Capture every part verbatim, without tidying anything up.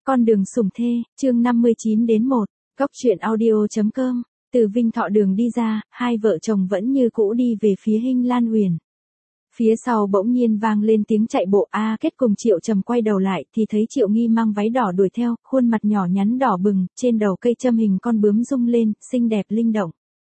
Con đường sủng thê, chương năm mươi chín đến một, Góc truyện audio chấm com. Từ Vinh Thọ đường đi ra, hai vợ chồng vẫn như cũ đi về phía Hinh Lan Huyền. Phía sau bỗng nhiên vang lên tiếng chạy bộ. A Kết cùng Triệu Trầm quay đầu lại thì thấy Triệu Nghi mang váy đỏ đuổi theo, khuôn mặt nhỏ nhắn đỏ bừng, trên đầu cây châm hình con bướm rung lên, xinh đẹp linh động.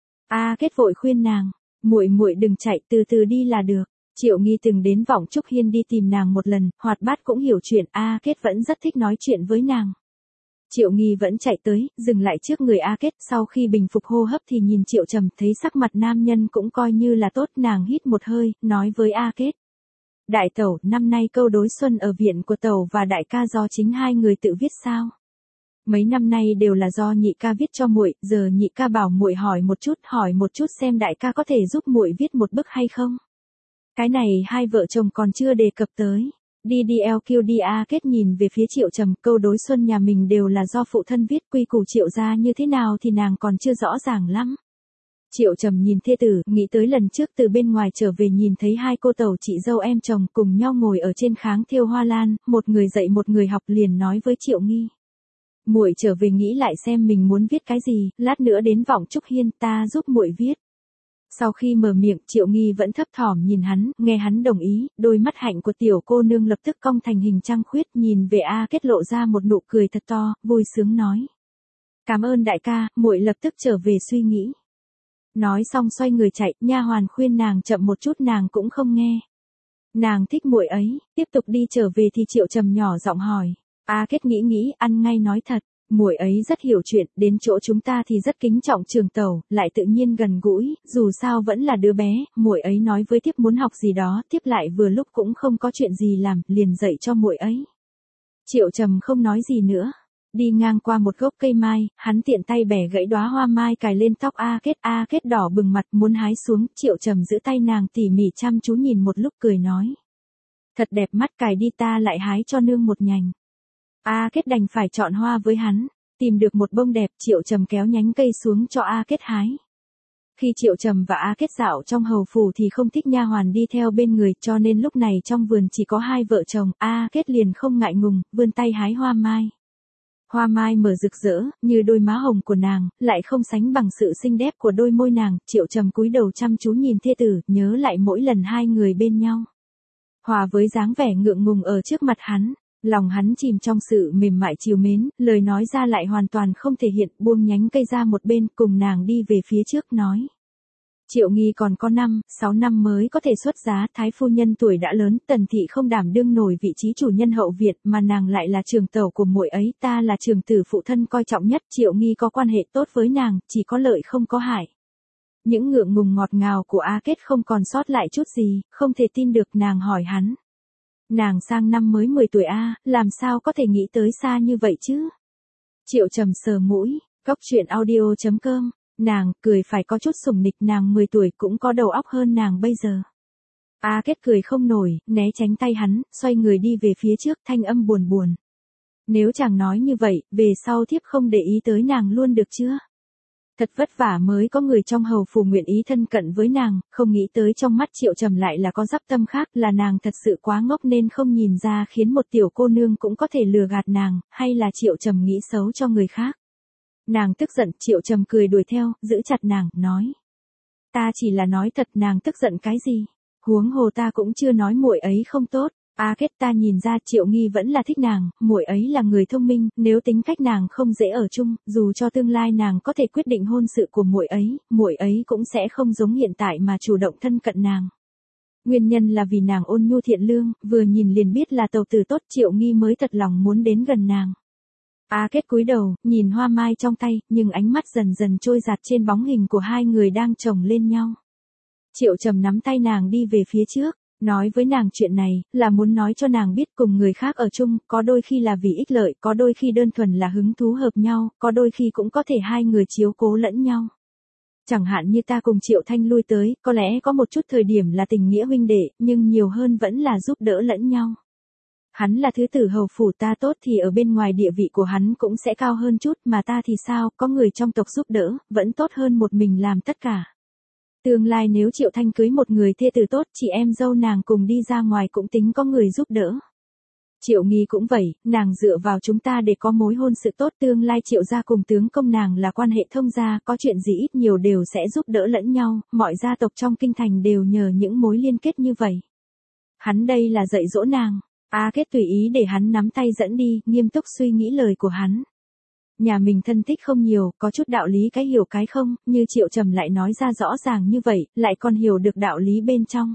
A Kết vội khuyên nàng, muội muội đừng chạy, từ từ đi là được. Triệu Nghi từng đến Vọng Trúc Hiên đi tìm nàng một lần, hoạt bát cũng hiểu chuyện, A Kết vẫn rất thích nói chuyện với nàng. Triệu Nghi vẫn chạy tới, dừng lại trước người A Kết, sau khi bình phục hô hấp thì nhìn Triệu Trầm, thấy sắc mặt nam nhân cũng coi như là tốt, nàng hít một hơi, nói với A Kết. Đại tẩu, năm nay câu đối xuân ở viện của tẩu và đại ca do chính hai người tự viết sao? Mấy năm nay đều là do nhị ca viết cho muội, giờ nhị ca bảo muội hỏi một chút, hỏi một chút xem đại ca có thể giúp muội viết một bức hay không? Cái này hai vợ chồng còn chưa đề cập tới. Đi đi eo kêu đi. A Kết nhìn về phía Triệu Trầm, câu đối xuân nhà mình đều là do phụ thân viết, quy củ Triệu gia như thế nào thì nàng còn chưa rõ ràng lắm. Triệu Trầm nhìn thê tử, nghĩ tới lần trước từ bên ngoài trở về nhìn thấy hai cô tẩu chị dâu em chồng cùng nhau ngồi ở trên kháng thêu hoa lan, một người dạy một người học, liền nói với Triệu Nghi. Muội trở về nghĩ lại xem mình muốn viết cái gì, lát nữa đến Vọng Trúc Hiên ta giúp muội viết. Sau khi mở miệng, Triệu Nghi vẫn thấp thỏm nhìn hắn, nghe hắn đồng ý, đôi mắt hạnh của tiểu cô nương lập tức cong thành hình trăng khuyết, nhìn về A Kết lộ ra một nụ cười thật to, vui sướng nói. Cảm ơn đại ca, muội lập tức trở về suy nghĩ. Nói xong xoay người chạy, nha hoàn khuyên nàng chậm một chút nàng cũng không nghe. Nàng thích muội ấy, tiếp tục đi trở về thì Triệu Trầm nhỏ giọng hỏi. A Kết nghĩ nghĩ, ăn ngay nói thật. Muội ấy rất hiểu chuyện, đến chỗ chúng ta thì rất kính trọng trường tẩu, lại tự nhiên gần gũi, dù sao vẫn là đứa bé, muội ấy nói với thiếp muốn học gì đó, thiếp lại vừa lúc cũng không có chuyện gì làm, liền dạy cho muội ấy. Triệu Trầm không nói gì nữa, đi ngang qua một gốc cây mai, hắn tiện tay bẻ gãy đóa hoa mai cài lên tóc A Kết. A Kết đỏ bừng mặt muốn hái xuống, Triệu Trầm giữ tay nàng tỉ mỉ chăm chú nhìn một lúc cười nói. Thật đẹp mắt, cài đi ta lại hái cho nương một nhành. A Kết đành phải chọn hoa với hắn, tìm được một bông đẹp, Triệu Trầm kéo nhánh cây xuống cho A Kết hái. Khi Triệu Trầm và A Kết dạo trong hầu phủ thì không thích nha hoàn đi theo bên người, cho nên lúc này trong vườn chỉ có hai vợ chồng, A Kết liền không ngại ngùng, vươn tay hái hoa mai. Hoa mai mở rực rỡ, như đôi má hồng của nàng, lại không sánh bằng sự xinh đẹp của đôi môi nàng. Triệu Trầm cúi đầu chăm chú nhìn thê tử, nhớ lại mỗi lần hai người bên nhau. Hòa với dáng vẻ ngượng ngùng ở trước mặt hắn. Lòng hắn chìm trong sự mềm mại trìu mến, lời nói ra lại hoàn toàn không thể hiện, buông nhánh cây ra một bên, cùng nàng đi về phía trước nói. Triệu Nghi còn có năm, sáu năm mới có thể xuất giá, thái phu nhân tuổi đã lớn, Tần thị không đảm đương nổi vị trí chủ nhân hậu viện, mà nàng lại là trường tẩu của muội ấy, ta là trường tử phụ thân coi trọng nhất, Triệu Nghi có quan hệ tốt với nàng, chỉ có lợi không có hại. Những ngượng ngùng ngọt ngào của A Kết không còn sót lại chút gì, không thể tin được, nàng hỏi hắn. Nàng sang năm mới mười tuổi a, làm sao có thể nghĩ tới xa như vậy chứ? Triệu Trầm sờ mũi, Góc truyện audio chấm com, nàng cười phải có chút sủng nịch, nàng mười tuổi cũng có đầu óc hơn nàng bây giờ. A Kết cười không nổi, né tránh tay hắn, xoay người đi về phía trước, thanh âm buồn buồn. Nếu chàng nói như vậy, về sau thiếp không để ý tới nàng luôn được chưa? Thật vất vả mới có người trong hầu phủ nguyện ý thân cận với nàng, không nghĩ tới trong mắt Triệu Trầm lại là có dắp tâm khác, là nàng thật sự quá ngốc nên không nhìn ra khiến một tiểu cô nương cũng có thể lừa gạt nàng, hay là Triệu Trầm nghĩ xấu cho người khác. Nàng tức giận, Triệu Trầm cười đuổi theo, giữ chặt nàng, nói. Ta chỉ là nói thật, nàng tức giận cái gì? Huống hồ ta cũng chưa nói muội ấy không tốt. A Kết ta nhìn ra Triệu Nghi vẫn là thích nàng, muội ấy là người thông minh, nếu tính cách nàng không dễ ở chung, dù cho tương lai nàng có thể quyết định hôn sự của muội ấy, muội ấy cũng sẽ không giống hiện tại mà chủ động thân cận nàng. Nguyên nhân là vì nàng ôn nhu thiện lương, vừa nhìn liền biết là tẩu tử tốt, Triệu Nghi mới thật lòng muốn đến gần nàng. A Kết cúi đầu, nhìn hoa mai trong tay, nhưng ánh mắt dần dần trôi dạt trên bóng hình của hai người đang chồng lên nhau. Triệu Trầm nắm tay nàng đi về phía trước. Nói với nàng chuyện này, là muốn nói cho nàng biết cùng người khác ở chung, có đôi khi là vì ích lợi, có đôi khi đơn thuần là hứng thú hợp nhau, có đôi khi cũng có thể hai người chiếu cố lẫn nhau. Chẳng hạn như ta cùng Triệu Thanh lui tới, có lẽ có một chút thời điểm là tình nghĩa huynh đệ, nhưng nhiều hơn vẫn là giúp đỡ lẫn nhau. Hắn là thứ tử hầu phủ, ta tốt thì ở bên ngoài địa vị của hắn cũng sẽ cao hơn chút, mà ta thì sao, có người trong tộc giúp đỡ, vẫn tốt hơn một mình làm tất cả. Tương lai nếu Triệu Thanh cưới một người thê tử tốt, chị em dâu nàng cùng đi ra ngoài cũng tính có người giúp đỡ. Triệu Nghi cũng vậy, nàng dựa vào chúng ta để có mối hôn sự tốt, tương lai Triệu gia cùng tướng công nàng là quan hệ thông gia, có chuyện gì ít nhiều đều sẽ giúp đỡ lẫn nhau, mọi gia tộc trong kinh thành đều nhờ những mối liên kết như vậy. Hắn đây là dạy dỗ nàng. A Kết tùy ý để hắn nắm tay dẫn đi, nghiêm túc suy nghĩ lời của hắn. Nhà mình thân thích không nhiều, có chút đạo lý cái hiểu cái không, như Triệu Trầm lại nói ra rõ ràng như vậy, lại còn hiểu được đạo lý bên trong.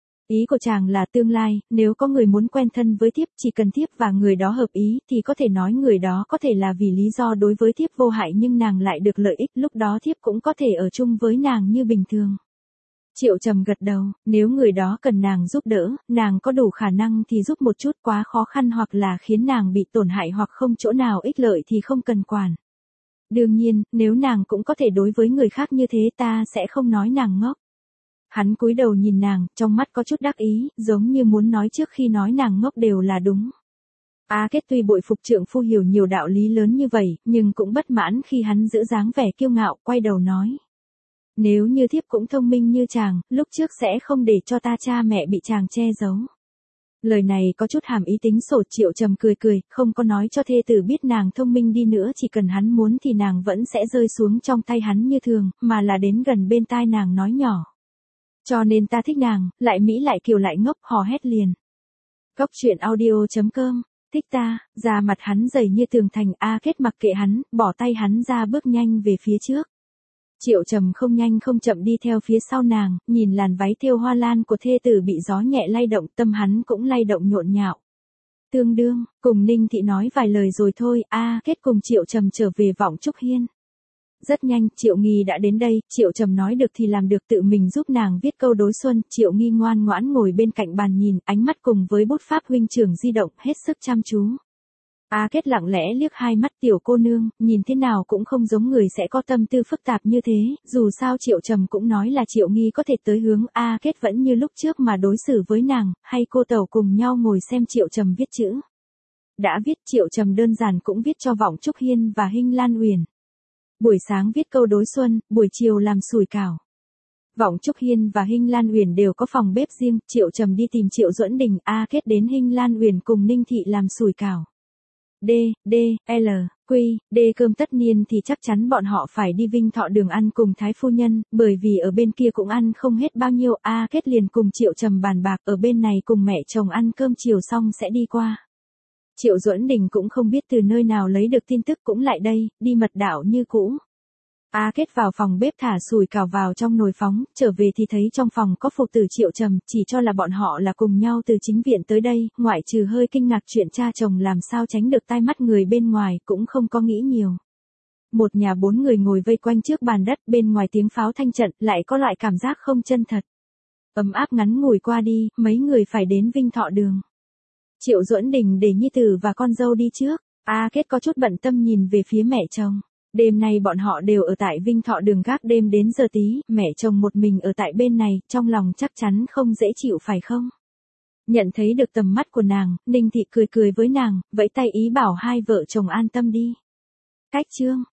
Ý của chàng là tương lai, nếu có người muốn quen thân với thiếp, chỉ cần thiếp và người đó hợp ý, thì có thể nói người đó có thể là vì lý do đối với thiếp vô hại nhưng nàng lại được lợi ích, lúc đó thiếp cũng có thể ở chung với nàng như bình thường. Triệu Trầm gật đầu, nếu người đó cần nàng giúp đỡ, nàng có đủ khả năng thì giúp một chút, quá khó khăn hoặc là khiến nàng bị tổn hại hoặc không chỗ nào ích lợi thì không cần quản. Đương nhiên, nếu nàng cũng có thể đối với người khác như thế ta sẽ không nói nàng ngốc. Hắn cúi đầu nhìn nàng, trong mắt có chút đắc ý, giống như muốn nói trước khi nói nàng ngốc đều là đúng. A Kết tuy bội phục trượng phu hiểu nhiều đạo lý lớn như vậy, nhưng cũng bất mãn khi hắn giữ dáng vẻ kiêu ngạo, quay đầu nói. Nếu như thiếp cũng thông minh như chàng, lúc trước sẽ không để cho ta cha mẹ bị chàng che giấu. Lời này có chút hàm ý tính sổ. Triệu Trầm cười cười, không có nói cho thê tử biết nàng thông minh đi nữa, chỉ cần hắn muốn thì nàng vẫn sẽ rơi xuống trong tay hắn như thường, mà là đến gần bên tai nàng nói nhỏ. Cho nên ta thích nàng, lại mỹ lại kiều lại ngốc, hò hét liền. Góc truyện audio chấm com, thích ta, da mặt hắn dày như tường thành. A Kết mặc kệ hắn, bỏ tay hắn ra bước nhanh về phía trước. Triệu Trầm không nhanh không chậm đi theo phía sau nàng, nhìn làn váy thêu hoa lan của thê tử bị gió nhẹ lay động, tâm hắn cũng lay động nhộn nhạo. Tương đương, cùng Ninh Thị nói vài lời rồi thôi, A Kết cùng Triệu Trầm trở về Vọng Trúc Hiên. Rất nhanh, Triệu Nghi đã đến đây, Triệu Trầm nói được thì làm được, tự mình giúp nàng viết câu đối xuân. Triệu Nghi ngoan ngoãn ngồi bên cạnh bàn nhìn, ánh mắt cùng với bút pháp huynh trưởng di động, hết sức chăm chú. A Kết lặng lẽ liếc hai mắt, tiểu cô nương, nhìn thế nào cũng không giống người sẽ có tâm tư phức tạp như thế, dù sao Triệu Trầm cũng nói là Triệu Nghi có thể tới hướng. A Kết vẫn như lúc trước mà đối xử với nàng, hay cô tẩu cùng nhau ngồi xem Triệu Trầm viết chữ. Đã viết, Triệu Trầm đơn giản cũng viết cho Vọng Trúc Hiên và Hinh Lan Uyển. Buổi sáng viết câu đối xuân, buổi chiều làm sủi cảo. Vọng Trúc Hiên và Hinh Lan Uyển đều có phòng bếp riêng, Triệu Trầm đi tìm Triệu Duẫn Đình, A Kết đến Hinh Lan Uyển cùng Ninh Thị làm sủi cảo. D, D, L, Quy, D cơm tất niên thì chắc chắn bọn họ phải đi Vinh Thọ Đường ăn cùng Thái phu nhân, bởi vì ở bên kia cũng ăn không hết bao nhiêu. A Kết liền cùng Triệu Trầm bàn bạc, ở bên này cùng mẹ chồng ăn cơm chiều xong sẽ đi qua. Triệu Duẫn Đình cũng không biết từ nơi nào lấy được tin tức, cũng lại đây, đi mật đạo như cũ. A Kết vào phòng bếp thả sủi cảo vào trong nồi phóng, trở về thì thấy trong phòng có phụ tử Triệu Trầm, chỉ cho là bọn họ là cùng nhau từ chính viện tới đây, ngoại trừ hơi kinh ngạc chuyện cha chồng làm sao tránh được tai mắt người bên ngoài, cũng không có nghĩ nhiều. Một nhà bốn người ngồi vây quanh trước bàn đất, bên ngoài tiếng pháo thanh trận, lại có loại cảm giác không chân thật. Ấm áp ngắn ngủi qua đi, mấy người phải đến Vinh Thọ Đường. Triệu Duẫn Đình để nhi tử và con dâu đi trước, A Kết có chút bận tâm nhìn về phía mẹ chồng. Đêm nay bọn họ đều ở tại Vinh Thọ Đường gác đêm đến giờ tí, mẹ chồng một mình ở tại bên này, trong lòng chắc chắn không dễ chịu phải không? Nhận thấy được tầm mắt của nàng, Ninh Thị cười cười với nàng, vẫy tay ý bảo hai vợ chồng an tâm đi. Cách chương.